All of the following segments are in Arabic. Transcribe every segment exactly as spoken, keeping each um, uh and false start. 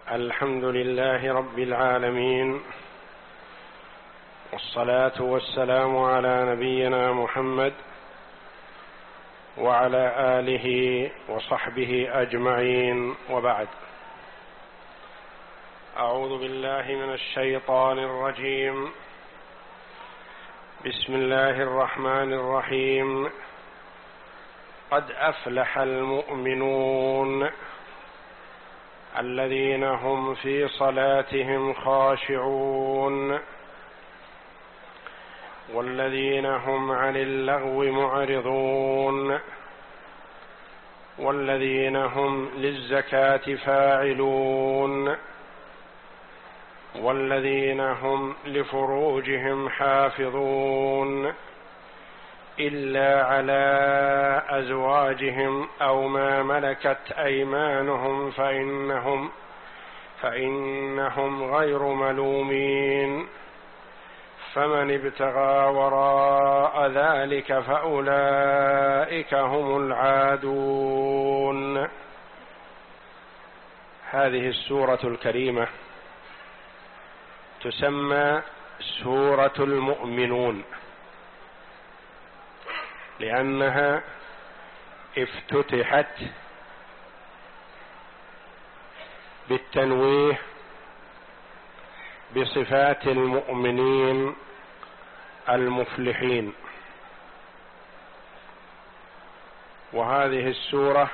الحمد لله رب العالمين، والصلاة والسلام على نبينا محمد وعلى آله وصحبه أجمعين، وبعد. أعوذ بالله من الشيطان الرجيم. بسم الله الرحمن الرحيم. قد أفلح المؤمنون الذين هم في صلاتهم خاشعون والذين هم عن اللغو معرضون والذين هم للزكاة فاعلون والذين هم لفروجهم حافظون إلا على أزواجهم أو ما ملكت أيمانهم فإنهم فإنهم غير ملومين، فمن ابتغى وراء ذلك فأولئك هم العادون. هذه السورة الكريمة تسمى سورة المؤمنون، لأنها افتتحت بالتنويه بصفات المؤمنين المفلحين. وهذه السورة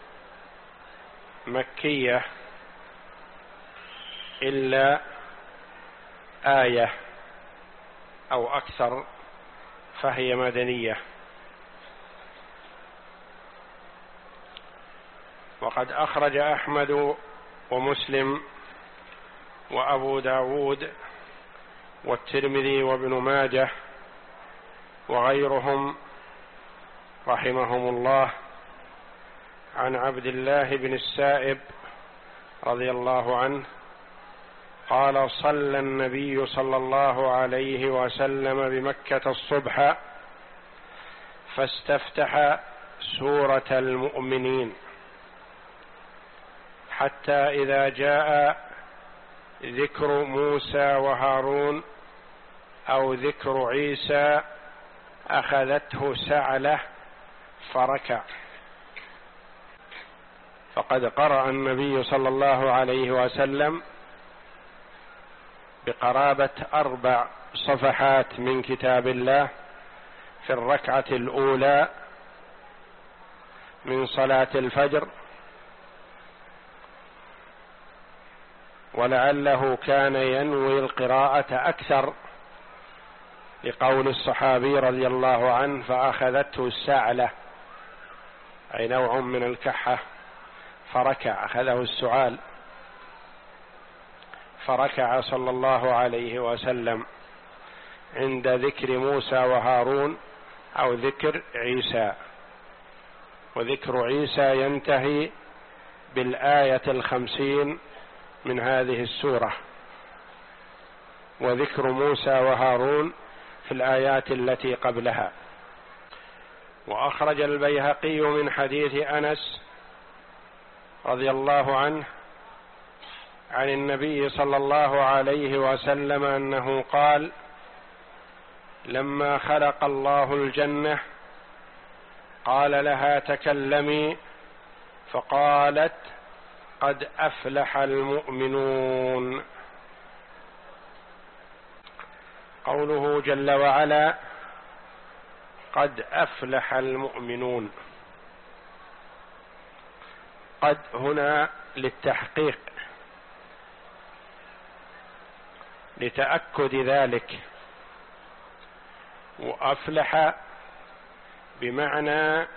مكية إلا آية أو أكثر فهي مدنية. وقد أخرج أحمد ومسلم وأبو داود والترمذي وابن ماجه وغيرهم رحمهم الله عن عبد الله بن السائب رضي الله عنه قال: صلى النبي صلى الله عليه وسلم بمكة الصبح فاستفتح سورة المؤمنين، حتى إذا جاء ذكر موسى وهارون أو ذكر عيسى أخذته سعلة فركع. فقد قرأ النبي صلى الله عليه وسلم بقرابة أربع صفحات من كتاب الله في الركعة الأولى من صلاة الفجر، ولعله كان ينوي القراءة أكثر لقول الصحابي رضي الله عنه: فأخذته السعلة، أي نوع من الكحة، فركع، أخذه السعال فركع صلى الله عليه وسلم عند ذكر موسى وهارون أو ذكر عيسى. وذكر عيسى ينتهي بالآية الخمسين من هذه السورة، وذكر موسى وهارون في الآيات التي قبلها. وأخرج البيهقي من حديث أنس رضي الله عنه عن النبي صلى الله عليه وسلم أنه قال: لما خلق الله الجنة قال لها: تكلمي، فقالت: قد أفلح المؤمنون. قوله جل وعلا: قد أفلح المؤمنون، قد هنا للتحقيق لتأكد ذلك، وأفلح بمعنى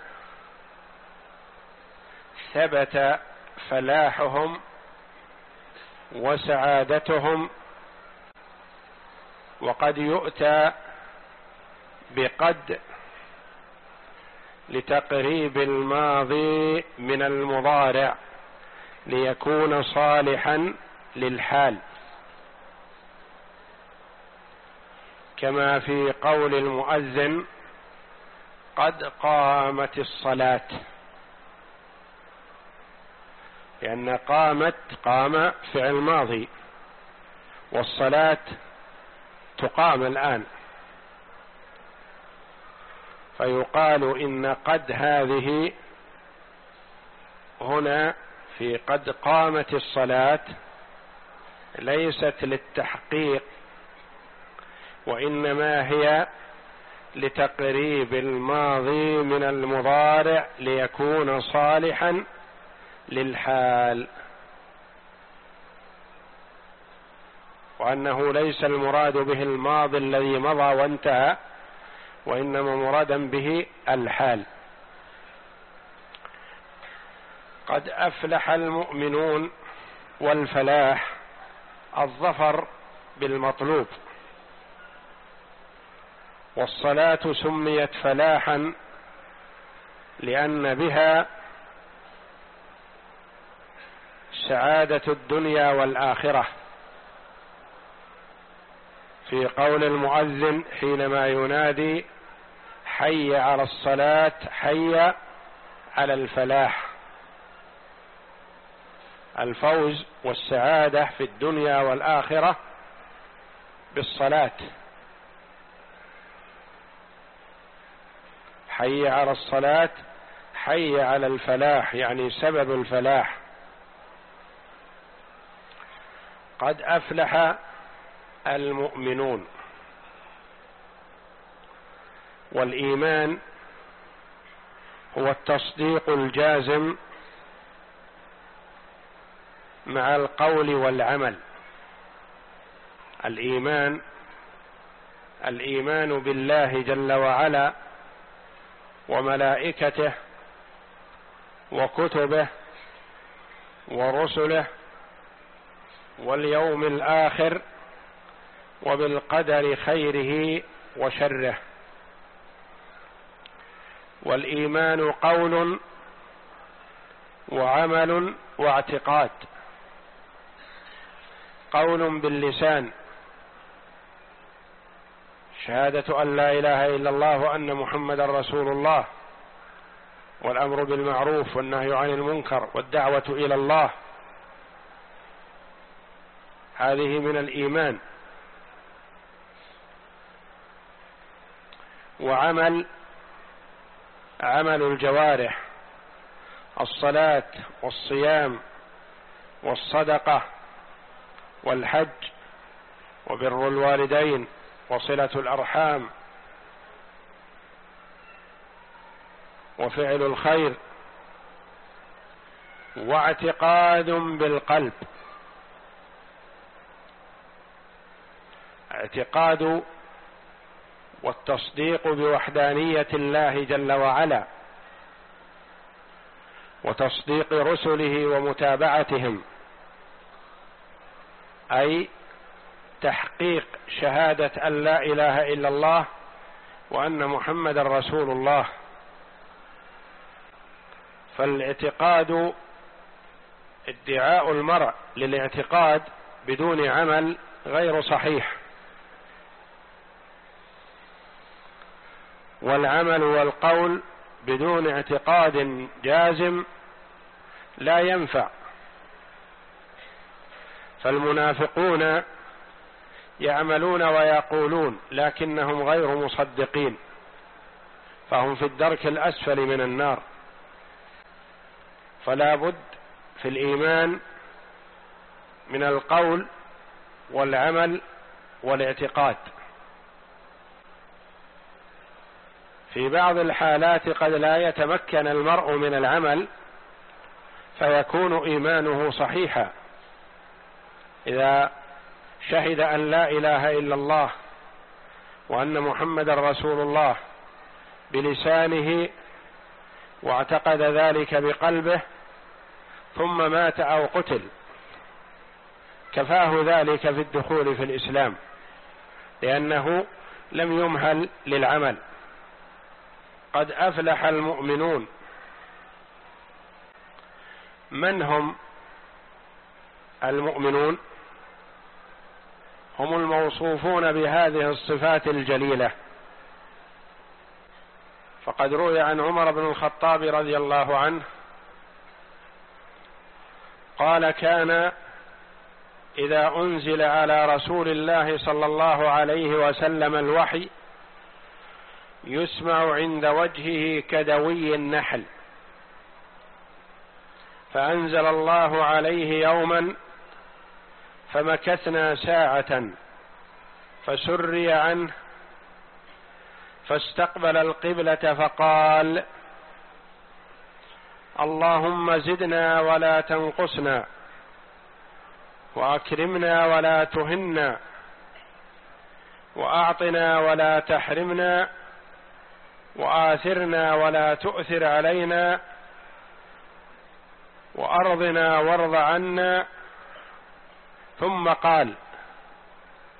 ثبت فلاحهم وسعادتهم. وقد يؤتى بقد لتقريب الماضي من المضارع ليكون صالحا للحال، كما في قول المؤذن: قد قامت الصلاة. لأن قامت قام فعل ماضي، والصلاة تقام الآن، فيقال إن قد هذه هنا في قد قامت الصلاة ليست للتحقيق، وإنما هي لتقريب الماضي من المضارع ليكون صالحا للحال، وأنه ليس المراد به الماضي الذي مضى وانتهى، وإنما مرادا به الحال. قد أفلح المؤمنون، والفلاح الظفر بالمطلوب، والصلاة سميت فلاحا لأن بها سعادة الدنيا والآخرة، في قول المؤذن حينما ينادي حي على الصلاة حي على الفلاح، الفوز والسعادة في الدنيا والآخرة بالصلاة. حي على الصلاة حي على الفلاح، يعني سبب الفلاح. قد أفلح المؤمنون، والإيمان هو التصديق الجازم مع القول والعمل. الإيمان الإيمان بالله جل وعلا وملائكته وكتبه ورسله واليوم الآخر وبالقدر خيره وشره. والإيمان قول وعمل واعتقاد. قول باللسان، شهادة أن لا إله إلا الله وأن محمدا رسول الله، والأمر بالمعروف والنهي عن المنكر والدعوة إلى الله، هذه من الإيمان. وعمل عمل الجوارح، الصلاة والصيام والصدقة والحج وبر الوالدين وصلة الأرحام وفعل الخير. واعتقاد بالقلب، اعتقاد والتصديق بوحدانية الله جل وعلا، وتصديق رسله ومتابعتهم، أي تحقيق شهادة أن لا إله إلا الله وأن محمدا رسول الله. فالاعتقاد ادعاء المرء للاعتقاد بدون عمل غير صحيح، والعمل والقول بدون اعتقاد جازم لا ينفع. فالمنافقون يعملون ويقولون لكنهم غير مصدقين، فهم في الدرك الأسفل من النار. فلا بد في الإيمان من القول والعمل والاعتقاد. في بعض الحالات قد لا يتمكن المرء من العمل فيكون إيمانه صحيحا، إذا شهد أن لا إله إلا الله وأن محمدا رسول الله بلسانه واعتقد ذلك بقلبه ثم مات أو قتل، كفاه ذلك في الدخول في الإسلام، لأنه لم يمهل للعمل. قد أفلح المؤمنون. من هم المؤمنون؟ هم الموصوفون بهذه الصفات الجليلة. فقد روي عن عمر بن الخطاب رضي الله عنه قال: كان إذا أنزل على رسول الله صلى الله عليه وسلم الوحي يسمع عند وجهه كدوي النحل، فأنزل الله عليه يوما فمكثنا ساعة فسري عنه فاستقبل القبلة فقال: اللهم زدنا ولا تنقصنا، وأكرمنا ولا تهنا، وأعطنا ولا تحرمنا، وآثرنا ولا تؤثر علينا، وأرضنا وارض عنا. ثم قال: